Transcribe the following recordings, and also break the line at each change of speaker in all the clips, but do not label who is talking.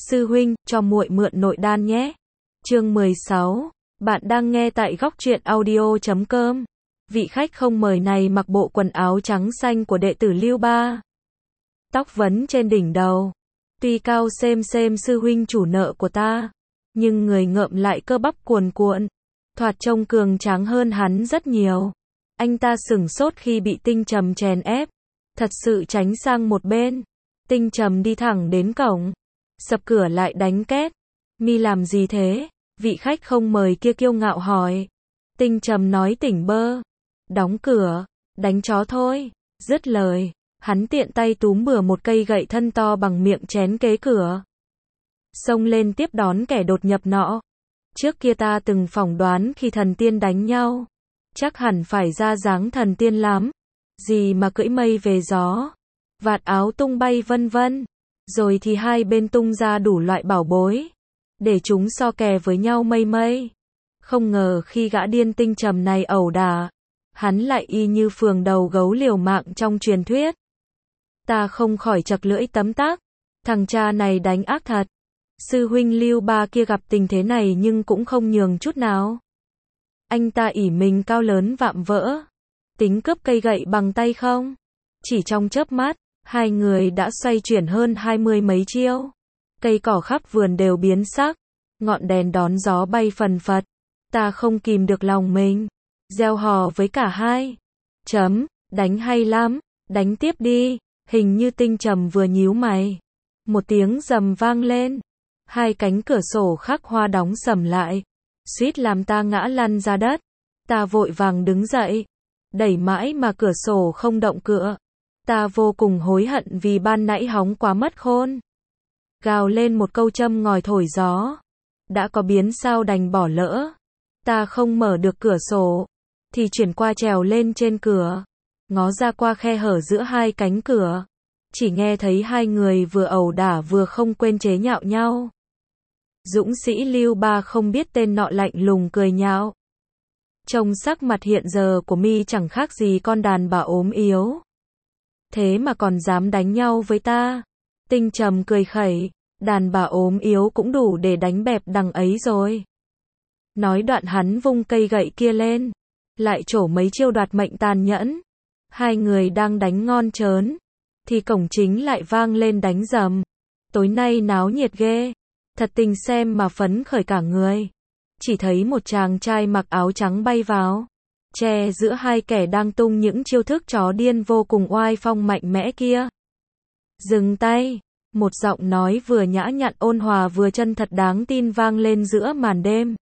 Sư huynh, cho muội mượn nội đan nhé. Chương 16. Bạn đang nghe tại góc truyện audio.com. Vị khách không mời này mặc bộ quần áo trắng xanh của đệ tử Lưu Ba. Tóc vấn trên đỉnh đầu. Tuy cao xem sư huynh chủ nợ của ta, nhưng người ngợm lại cơ bắp cuồn cuộn. Thoạt trông cường tráng hơn hắn rất nhiều. Anh ta sửng sốt khi bị Tinh Trầm chèn ép. Thật sự tránh sang một bên. Tinh Trầm đi thẳng đến cổng. Sập cửa lại đánh két. Mi làm gì thế? Vị khách không mời kia kiêu ngạo hỏi. Tinh Trầm nói tỉnh bơ. Đóng cửa. Đánh chó thôi. Dứt lời, hắn tiện tay túm bừa một cây gậy thân to bằng miệng chén kế cửa. Xông lên tiếp đón kẻ đột nhập nọ. Trước kia ta từng phỏng đoán khi thần tiên đánh nhau, chắc hẳn phải ra dáng thần tiên lắm. Gì mà cưỡi mây về gió, vạt áo tung bay vân vân. Rồi thì hai bên tung ra đủ loại bảo bối, để chúng so kè với nhau mây mây. Không ngờ khi gã điên Tinh Trầm này ẩu đả, hắn lại y như phường đầu gấu liều mạng trong truyền thuyết. Ta không khỏi chật lưỡi tấm tắc. Thằng cha này đánh ác thật. Sư huynh Lưu Ba kia gặp tình thế này nhưng cũng không nhường chút nào. Anh ta ỷ mình cao lớn vạm vỡ, tính cướp cây gậy bằng tay không? Chỉ trong chớp mắt, hai người đã xoay chuyển hơn 20 mấy chiêu. Cây cỏ khắp vườn đều biến sắc, ngọn đèn đón gió bay phần phật. Ta không kìm được lòng mình, reo hò với cả hai. Đánh hay lắm, đánh tiếp đi. Hình như Tinh Trầm vừa nhíu mày, một tiếng rầm vang lên. Hai cánh cửa sổ khắc hoa đóng sầm lại, suýt làm ta ngã lăn ra đất. Ta vội vàng đứng dậy, đẩy mãi mà cửa sổ không động cựa. Ta vô cùng hối hận vì ban nãy hóng quá mất khôn. Gào lên một câu châm ngòi thổi gió. Đã có biến sao đành bỏ lỡ. Ta không mở được cửa sổ, thì chuyển qua trèo lên trên cửa, ngó ra qua khe hở giữa hai cánh cửa. Chỉ nghe thấy hai người vừa ẩu đả vừa không quên chế nhạo nhau. Dũng sĩ Lưu Ba không biết tên nọ lạnh lùng cười nhạo. Trông sắc mặt hiện giờ của mi chẳng khác gì con đàn bà ốm yếu. Thế mà còn dám đánh nhau với ta. Tinh Trầm cười khẩy. Đàn bà ốm yếu cũng đủ để đánh bẹp đằng ấy rồi. Nói đoạn hắn vung cây gậy kia lên, lại trổ mấy chiêu đoạt mệnh tàn nhẫn. Hai người đang đánh ngon chớn, thì cổng chính lại vang lên đánh rầm. Tối nay náo nhiệt ghê. Thật tình xem mà phấn khởi cả người. Chỉ thấy một chàng trai mặc áo trắng bay vào, che giữa hai kẻ đang tung những chiêu thức chó điên vô cùng oai phong mạnh mẽ kia. Dừng tay. Một giọng nói vừa nhã nhặn ôn hòa vừa chân thật đáng tin vang lên giữa màn đêm.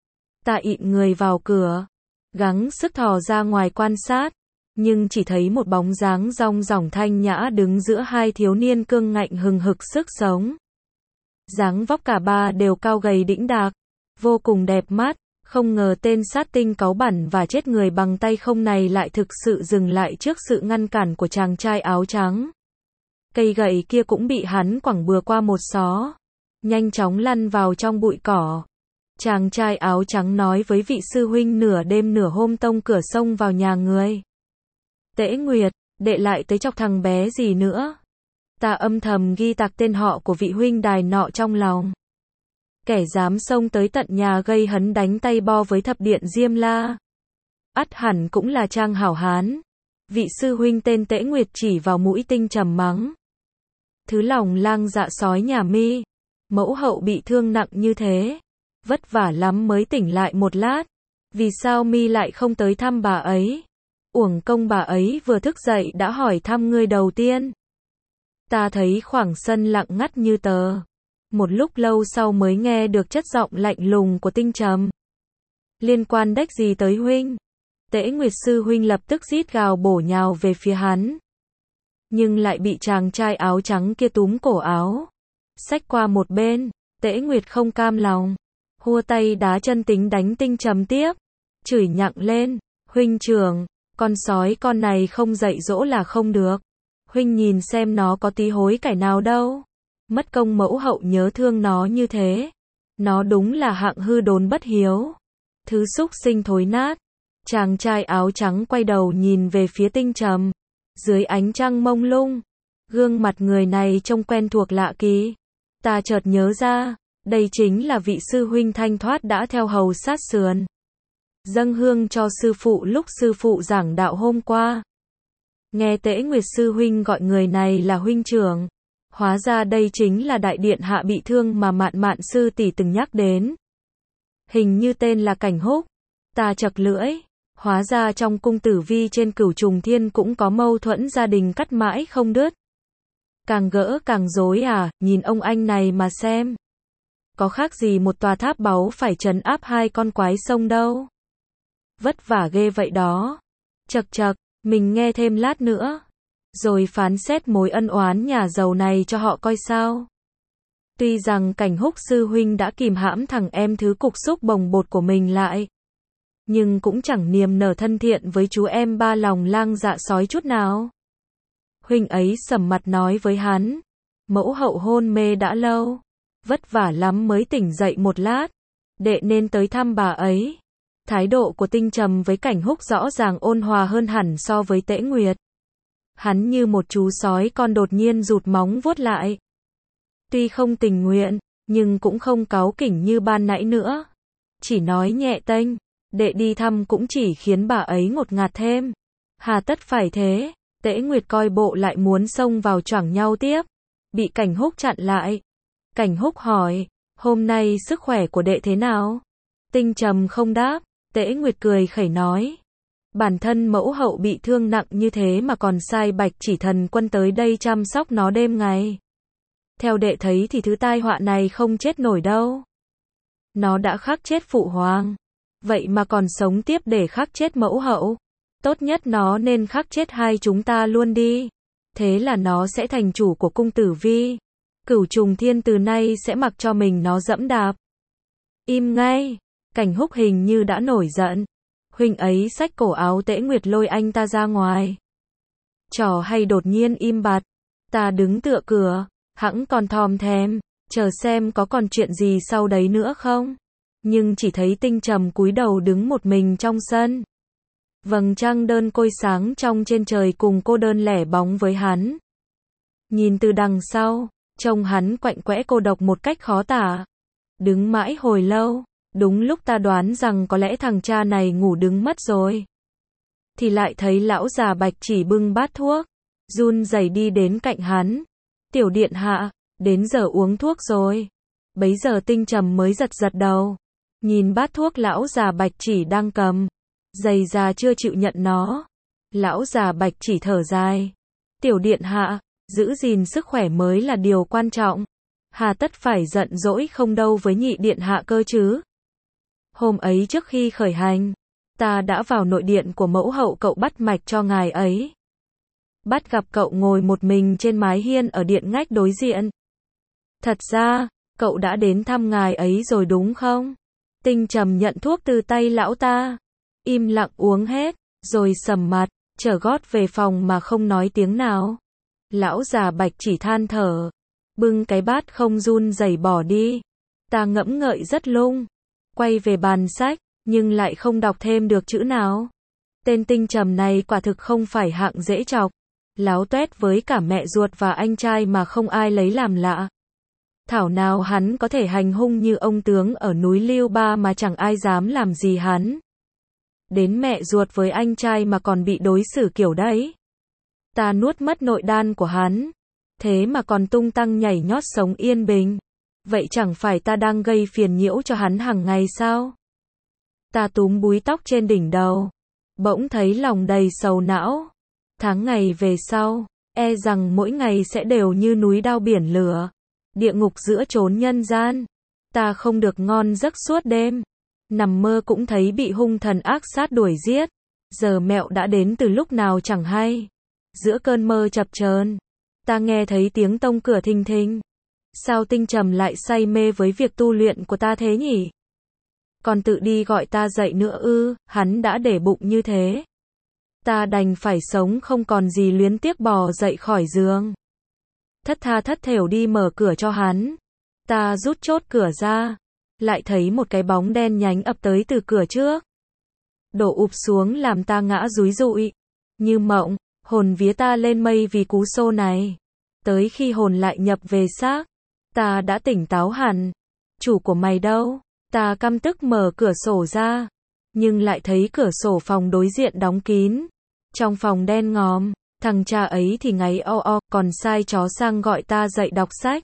Ta ịn người vào cửa, gắng sức thò ra ngoài quan sát, nhưng chỉ thấy một bóng dáng rong ròng thanh nhã đứng giữa hai thiếu niên cương ngạnh hừng hực sức sống. Dáng vóc cả ba đều cao gầy đĩnh đạc, vô cùng đẹp mắt. Không ngờ tên sát tinh cáu bẳn và chết người bằng tay không này lại thực sự dừng lại trước sự ngăn cản của chàng trai áo trắng. Cây gậy kia cũng bị hắn quẳng bừa qua một xó, nhanh chóng lăn vào trong bụi cỏ. Chàng trai áo trắng nói với vị sư huynh nửa đêm nửa hôm tông cửa xông vào nhà người. Tễ Nguyệt, đệ lại tới chọc thằng bé gì nữa? Ta âm thầm ghi tạc tên họ của vị huynh đài nọ trong lòng. Kẻ dám xông tới tận nhà gây hấn đánh tay bo với thập điện Diêm La, ắt hẳn cũng là trang hảo hán. Vị sư huynh tên Tễ Nguyệt chỉ vào mũi Tinh Trầm mắng. Thứ lòng lang dạ sói nhà mi, mẫu hậu bị thương nặng như thế, vất vả lắm mới tỉnh lại một lát. Vì sao mi lại không tới thăm bà ấy? Uổng công bà ấy vừa thức dậy đã hỏi thăm ngươi đầu tiên. Ta thấy khoảng sân lặng ngắt như tờ. Một lúc lâu sau mới nghe được chất giọng lạnh lùng của Tinh Trầm. Liên quan đếch gì tới huynh? Tễ Nguyệt sư huynh lập tức rít gào bổ nhào về phía hắn, nhưng lại bị chàng trai áo trắng kia túm cổ áo, xách qua một bên. Tễ Nguyệt không cam lòng, hua tay đá chân tính đánh Tinh Trầm tiếp, chửi nhặng lên. Huynh trưởng, con sói con này không dạy dỗ là không được. Huynh nhìn xem nó có tí hối cải nào đâu. Mất công mẫu hậu nhớ thương nó như thế. Nó đúng là hạng hư đốn bất hiếu. Thứ súc sinh thối nát. Chàng trai áo trắng quay đầu nhìn về phía Tinh Trầm. Dưới ánh trăng mông lung, gương mặt người này trông quen thuộc lạ kỳ. Ta chợt nhớ ra, đây chính là vị sư huynh thanh thoát đã theo hầu sát sườn. Dâng hương cho sư phụ lúc sư phụ giảng đạo hôm qua. Nghe Tễ Nguyệt sư huynh gọi người này là huynh trưởng. Hóa ra đây chính là đại điện hạ bị thương mà Mạn Mạn sư tỷ từng nhắc đến. Hình như tên là Cảnh Húc. Ta chật lưỡi. Hóa ra trong cung tử vi trên Cửu Trùng Thiên cũng có mâu thuẫn gia đình cắt mãi không đứt. Càng gỡ càng rối à, nhìn ông anh này mà xem. Có khác gì một tòa tháp báu phải trấn áp hai con quái sông đâu. Vất vả ghê vậy đó. Chật chật, mình nghe thêm lát nữa. Rồi phán xét mối ân oán nhà giàu này cho họ coi sao. Tuy rằng Cảnh Húc sư huynh đã kìm hãm thằng em thứ cục xúc bồng bột của mình lại. Nhưng cũng chẳng niềm nở thân thiện với chú em ba lòng lang dạ sói chút nào. Huynh ấy sầm mặt nói với hắn. Mẫu hậu hôn mê đã lâu. Vất vả lắm mới tỉnh dậy một lát. Đệ nên tới thăm bà ấy. Thái độ của Tinh Trầm với Cảnh Húc rõ ràng ôn hòa hơn hẳn so với Tễ Nguyệt. Hắn như một chú sói con đột nhiên rụt móng vuốt lại. Tuy không tình nguyện, nhưng cũng không cáu kỉnh như ban nãy nữa. Chỉ nói nhẹ tênh, đệ đi thăm cũng chỉ khiến bà ấy ngột ngạt thêm. Hà tất phải thế. Tễ Nguyệt coi bộ lại muốn xông vào choảng nhau tiếp. Bị Cảnh Húc chặn lại. Cảnh Húc hỏi, hôm nay sức khỏe của đệ thế nào? Tinh Trầm không đáp. Tễ Nguyệt cười khẩy nói. Bản thân mẫu hậu bị thương nặng như thế mà còn sai Bạch Chỉ Thần Quân tới đây chăm sóc nó đêm ngày. Theo đệ thấy thì thứ tai họa này không chết nổi đâu. Nó đã khắc chết phụ hoàng. Vậy mà còn sống tiếp để khắc chết mẫu hậu. Tốt nhất nó nên khắc chết hai chúng ta luôn đi. Thế là nó sẽ thành chủ của cung tử vi. Cửu Trùng Thiên từ nay sẽ mặc cho mình nó dẫm đạp. Im ngay. Cảnh Húc hình như đã nổi giận. Huynh ấy xách cổ áo Tễ Nguyệt lôi anh ta ra ngoài. Trò hay đột nhiên im bặt. Ta đứng tựa cửa, hẵng còn thòm thèm, chờ xem có còn chuyện gì sau đấy nữa không. Nhưng chỉ thấy Tinh Trầm cúi đầu đứng một mình trong sân. Vầng trăng đơn côi sáng trong trên trời cùng cô đơn lẻ bóng với hắn. Nhìn từ đằng sau, trông hắn quạnh quẽ cô độc một cách khó tả. Đứng mãi hồi lâu. Đúng lúc ta đoán rằng có lẽ thằng cha này ngủ đứng mất rồi. Thì lại thấy lão già Bạch Chỉ bưng bát thuốc. Run rẩy đi đến cạnh hắn. Tiểu điện hạ, đến giờ uống thuốc rồi. Bấy giờ Tinh Trầm mới giật giật đầu. Nhìn bát thuốc lão già Bạch Chỉ đang cầm. Dày già chưa chịu nhận nó. Lão già Bạch Chỉ thở dài. Tiểu điện hạ, giữ gìn sức khỏe mới là điều quan trọng. Hà tất phải giận dỗi không đâu với nhị điện hạ cơ chứ. Hôm ấy trước khi khởi hành, ta đã vào nội điện của mẫu hậu cậu bắt mạch cho ngài ấy. Bắt gặp cậu ngồi một mình trên mái hiên ở điện ngách đối diện. Thật ra, cậu đã đến thăm ngài ấy rồi đúng không? Tinh Trầm nhận thuốc từ tay lão ta. Im lặng uống hết, rồi sầm mặt, trở gót về phòng mà không nói tiếng nào. Lão già Bạch Chỉ than thở. Bưng cái bát không run rẩy bỏ đi. Ta ngẫm ngợi rất lung. Quay về bàn sách, nhưng lại không đọc thêm được chữ nào. Tên Tinh Trầm này quả thực không phải hạng dễ chọc. Láo toét với cả mẹ ruột và anh trai mà không ai lấy làm lạ. Thảo nào hắn có thể hành hung như ông tướng ở núi Liêu Ba mà chẳng ai dám làm gì hắn. Đến mẹ ruột với anh trai mà còn bị đối xử kiểu đấy. Ta nuốt mất nội đan của hắn. Thế mà còn tung tăng nhảy nhót sống yên bình. Vậy chẳng phải ta đang gây phiền nhiễu cho hắn hàng ngày sao? Ta túm búi tóc trên đỉnh đầu. Bỗng thấy lòng đầy sầu não. Tháng ngày về sau, e rằng mỗi ngày sẽ đều như núi đao biển lửa. Địa ngục giữa chốn nhân gian. Ta không được ngon giấc suốt đêm. Nằm mơ cũng thấy bị hung thần ác sát đuổi giết. Giờ mẹo đã đến từ lúc nào chẳng hay. Giữa cơn mơ chập chờn, ta nghe thấy tiếng tông cửa thình thình. Sao Tinh Trầm lại say mê với việc tu luyện của ta thế nhỉ? Còn tự đi gọi ta dậy nữa ư? Hắn đã để bụng như thế. Ta đành phải sống không còn gì luyến tiếc bò dậy khỏi giường. Thất tha thất thểu đi mở cửa cho hắn. Ta rút chốt cửa ra. Lại thấy một cái bóng đen nhánh ập tới từ cửa trước. Đổ ụp xuống làm ta ngã dúi dụi. Như mộng, hồn vía ta lên mây vì cú xô này. Tới khi hồn lại nhập về xác, Ta đã tỉnh táo hẳn. Chủ của mày đâu? Ta căm tức mở cửa sổ ra, nhưng lại thấy cửa sổ phòng đối diện đóng kín. Trong phòng đen ngòm, thằng cha ấy thì ngáy o, còn sai chó sang gọi ta dậy đọc sách.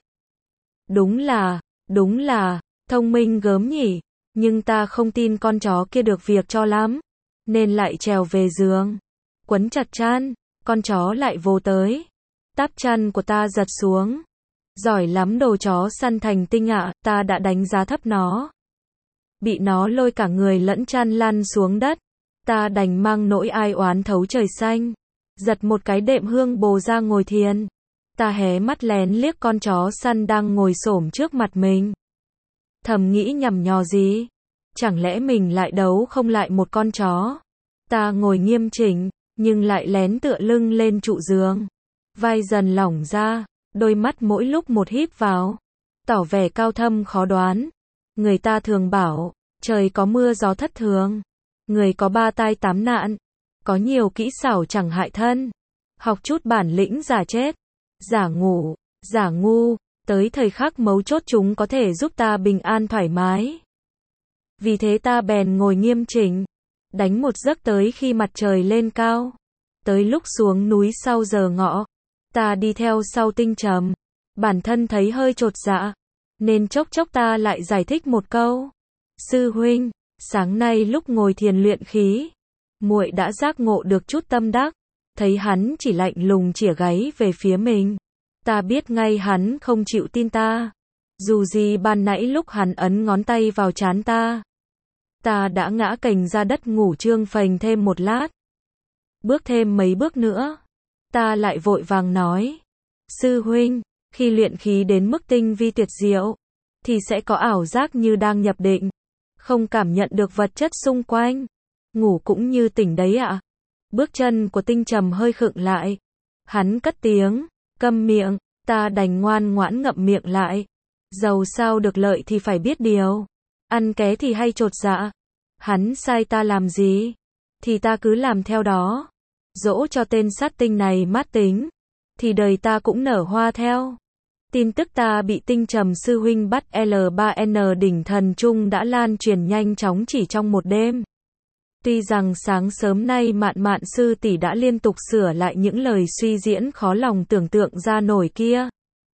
Đúng là, thông minh gớm nhỉ, nhưng ta không tin con chó kia được việc cho lắm, nên lại trèo về giường, quấn chặt chăn, con chó lại vồ tới. Táp chăn của ta giật xuống. Giỏi lắm đồ chó săn thành tinh ạ, ta đã đánh giá thấp nó. Bị nó lôi cả người lẫn chăn lăn xuống đất. Ta đành mang nỗi ai oán thấu trời xanh. Giật một cái đệm hương bồ ra ngồi thiền. Ta hé mắt lén liếc con chó săn đang ngồi xổm trước mặt mình. Thầm nghĩ nhằm nhò gì? Chẳng lẽ mình lại đấu không lại một con chó? Ta ngồi nghiêm chỉnh, nhưng lại lén tựa lưng lên trụ giường. Vai dần lỏng ra, đôi mắt mỗi lúc một híp vào, tỏ vẻ cao thâm khó đoán. Người ta thường bảo, trời có mưa gió thất thường, người có ba tai tám nạn, có nhiều kỹ xảo chẳng hại thân. Học chút bản lĩnh giả chết, giả ngủ, giả ngu, tới thời khắc mấu chốt chúng có thể giúp ta bình an thoải mái. Vì thế ta bèn ngồi nghiêm chỉnh, đánh một giấc tới khi mặt trời lên cao. Tới lúc xuống núi sau giờ ngọ, ta đi theo sau Tinh Trầm. Bản thân thấy hơi chột dạ, nên chốc chốc ta lại giải thích một câu. Sư huynh, sáng nay lúc ngồi thiền luyện khí, muội đã giác ngộ được chút tâm đắc. Thấy hắn chỉ lạnh lùng chĩa gáy về phía mình, ta biết ngay hắn không chịu tin ta. Dù gì ban nãy lúc hắn ấn ngón tay vào trán ta đã ngã cành ra đất ngủ trương phành thêm một lát. Bước thêm mấy bước nữa, ta lại vội vàng nói. Sư huynh, khi luyện khí đến mức tinh vi tuyệt diệu, thì sẽ có ảo giác như đang nhập định, không cảm nhận được vật chất xung quanh. Ngủ cũng như tỉnh đấy ạ. Bước chân của Tinh Trầm hơi khựng lại. Hắn cất tiếng, câm miệng, ta đành ngoan ngoãn ngậm miệng lại. Dầu sao được lợi thì phải biết điều. Ăn ké thì hay chột dạ. Hắn sai ta làm gì, thì ta cứ làm theo đó. Dỗ cho tên sát tinh này mát tính, thì đời ta cũng nở hoa theo. Tin tức ta bị Tinh Trầm sư huynh bắt L3N đỉnh thần trung đã lan truyền nhanh chóng chỉ trong một đêm. Tuy rằng sáng sớm nay Mạn Mạn sư tỷ đã liên tục sửa lại những lời suy diễn khó lòng tưởng tượng ra nổi kia.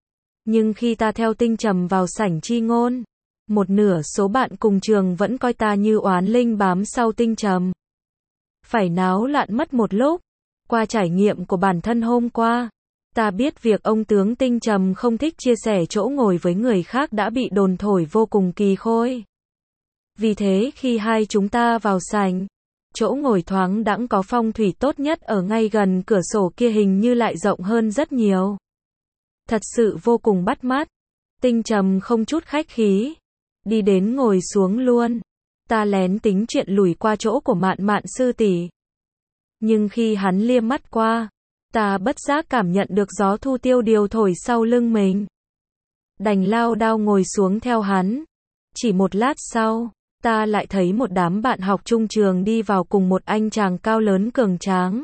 Nhưng khi ta theo Tinh Trầm vào sảnh chi ngôn, một nửa số bạn cùng trường vẫn coi ta như oán linh bám sau Tinh Trầm. Phải náo loạn mất một lúc. Qua trải nghiệm của bản thân hôm qua, ta biết việc ông tướng Tinh Trầm không thích chia sẻ chỗ ngồi với người khác đã bị đồn thổi vô cùng kỳ khôi. Vì thế khi hai chúng ta vào sảnh, chỗ ngồi thoáng đãng có phong thủy tốt nhất ở ngay gần cửa sổ kia hình như lại rộng hơn rất nhiều. Thật sự vô cùng bắt mắt. Tinh Trầm không chút khách khí, đi đến ngồi xuống luôn. Ta lén tính chuyện lùi qua chỗ của Mạn Mạn sư tỷ. Nhưng khi hắn liếc mắt qua, ta bất giác cảm nhận được gió thu tiêu điều thổi sau lưng mình. Đành lao đao ngồi xuống theo hắn. Chỉ một lát sau, ta lại thấy một đám bạn học chung trường đi vào cùng một anh chàng cao lớn cường tráng.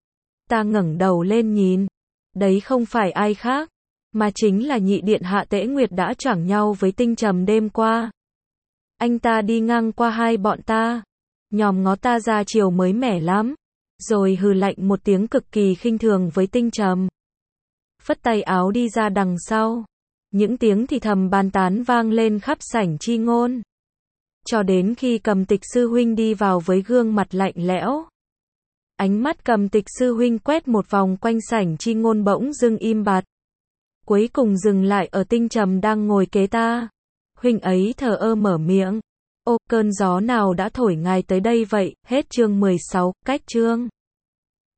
Ta ngẩng đầu lên nhìn. Đấy không phải ai khác, mà chính là nhị điện hạ Tễ Nguyệt đã choảng nhau với Tinh Trầm đêm qua. Anh ta đi ngang qua hai bọn ta, nhòm ngó ta ra chiều mới mẻ lắm, rồi hừ lạnh một tiếng cực kỳ khinh thường với Tinh Trầm. Phất tay áo đi ra đằng sau. Những tiếng thì thầm bàn tán vang lên khắp sảnh chi ngôn. Cho đến khi Cầm Tịch sư huynh đi vào với gương mặt lạnh lẽo. Ánh mắt Cầm Tịch sư huynh quét một vòng quanh sảnh chi ngôn bỗng dưng im bặt. Cuối cùng dừng lại ở Tinh Trầm đang ngồi kế ta. Huynh ấy thờ ơ mở miệng. Ô, cơn gió nào đã thổi ngài tới đây vậy? Hết chương 16, cách chương.